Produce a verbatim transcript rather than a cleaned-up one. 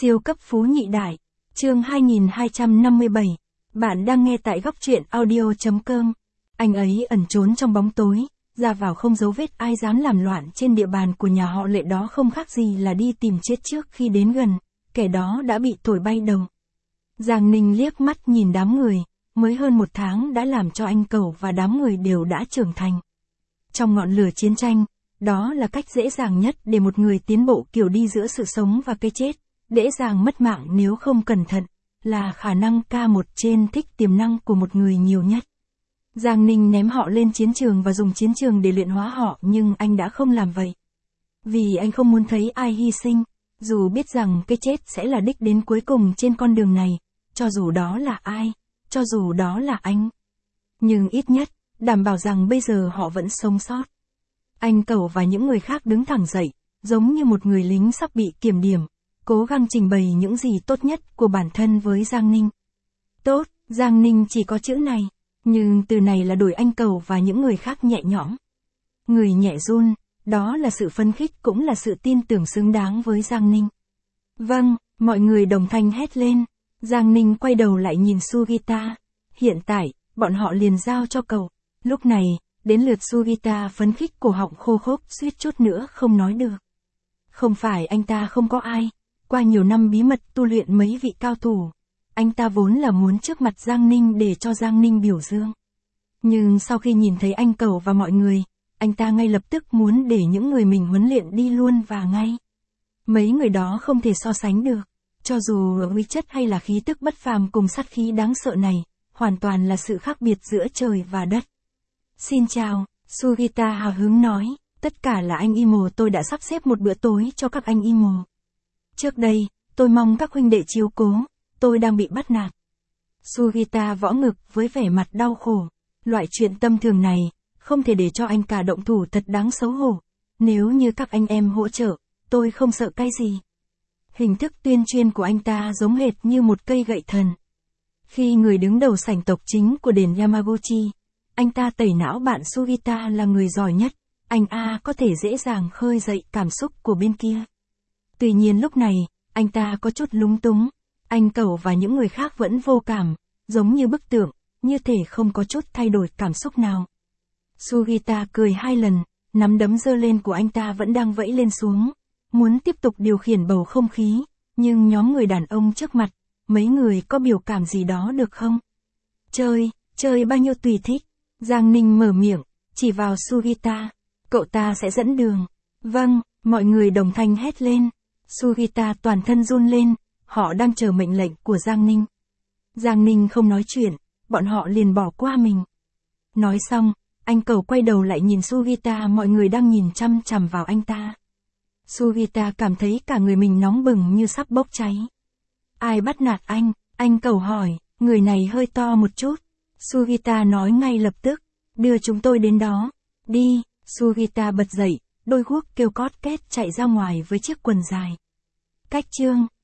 Siêu cấp phú nhị đại, chương hai nghìn hai trăm năm mươi bảy. Bạn đang nghe tại góc truyện audio chấm com. Anh ấy ẩn trốn trong bóng tối, ra vào không dấu vết ai dám làm loạn trên địa bàn của nhà họ Lệ, đó không khác gì là đi tìm chết trước khi đến gần, kẻ đó đã bị thổi bay đầu. Giang Ninh liếc mắt nhìn đám người, mới hơn một tháng đã làm cho anh Cẩu và đám người đều đã trưởng thành. Trong ngọn lửa chiến tranh, đó là cách dễ dàng nhất để một người tiến bộ kiểu đi giữa sự sống và cái chết, dễ dàng mất mạng nếu không cẩn thận, là khả năng K một trên thích tiềm năng của một người nhiều nhất. Giang Ninh ném họ lên chiến trường và dùng chiến trường để luyện hóa họ, nhưng anh đã không làm vậy. Vì anh không muốn thấy ai hy sinh, dù biết rằng cái chết sẽ là đích đến cuối cùng trên con đường này, cho dù đó là ai, cho dù đó là anh. Nhưng ít nhất, đảm bảo rằng bây giờ họ vẫn sống sót. Anh Cẩu và những người khác đứng thẳng dậy, giống như một người lính sắp bị kiểm điểm, cố gắng trình bày những gì tốt nhất của bản thân với Giang Ninh. Tốt, Giang Ninh chỉ có chữ này, nhưng từ này là đổi anh Cẩu và những người khác nhẹ nhõm. Người nhẹ run, đó là sự phấn khích cũng là sự tin tưởng xứng đáng với Giang Ninh. Vâng, mọi người đồng thanh hét lên. Giang Ninh quay đầu lại nhìn Sugita. Hiện tại, bọn họ liền giao cho cậu. Lúc này, đến lượt Sugita phấn khích, cổ họng khô khốc suýt chút nữa không nói được. Không phải anh ta không có ai. Qua nhiều năm bí mật tu luyện mấy vị cao thủ, anh ta vốn là muốn trước mặt Giang Ninh để cho Giang Ninh biểu dương. Nhưng sau khi nhìn thấy anh Cẩu và mọi người, anh ta ngay lập tức muốn để những người mình huấn luyện đi luôn và ngay. Mấy người đó không thể so sánh được, cho dù ở uy chất hay là khí tức bất phàm cùng sát khí đáng sợ này, hoàn toàn là sự khác biệt giữa trời và đất. Xin chào, Sugita hào hứng nói, tất cả là anh Imo, tôi đã sắp xếp một bữa tối cho các anh Imo. Trước đây, tôi mong các huynh đệ chiếu cố, tôi đang bị bắt nạt. Sugita võ ngực với vẻ mặt đau khổ, loại chuyện tâm thường này, không thể để cho anh cả động thủ, thật đáng xấu hổ. Nếu như các anh em hỗ trợ, tôi không sợ cái gì. Hình thức tuyên truyền của anh ta giống hệt như một cây gậy thần. Khi người đứng đầu sảnh tộc chính của đền Yamaguchi, anh ta tẩy não bạn Sugita là người giỏi nhất, anh A có thể dễ dàng khơi dậy cảm xúc của bên kia. Tuy nhiên lúc này, anh ta có chút lúng túng, anh Cẩu và những người khác vẫn vô cảm, giống như bức tượng, như thể không có chút thay đổi cảm xúc nào. Sugita cười hai lần, nắm đấm giơ lên của anh ta vẫn đang vẫy lên xuống, muốn tiếp tục điều khiển bầu không khí, nhưng nhóm người đàn ông trước mặt, mấy người có biểu cảm gì đó được không? Chơi, chơi bao nhiêu tùy thích. Giang Ninh mở miệng, chỉ vào Sugita, cậu ta sẽ dẫn đường. Vâng, mọi người đồng thanh hét lên. Sugita toàn thân run lên, họ đang chờ mệnh lệnh của Giang Ninh. Giang Ninh không nói chuyện, bọn họ liền bỏ qua mình. Nói xong, anh Cẩu quay đầu lại nhìn Sugita, mọi người đang nhìn chăm chằm vào anh ta. Sugita cảm thấy cả người mình nóng bừng như sắp bốc cháy. Ai bắt nạt anh? Anh Cẩu hỏi, người này hơi to một chút. Sugita nói ngay lập tức, đưa chúng tôi đến đó. Đi, Sugita bật dậy, đôi guốc kêu cót két chạy ra ngoài với chiếc quần dài. Cách chương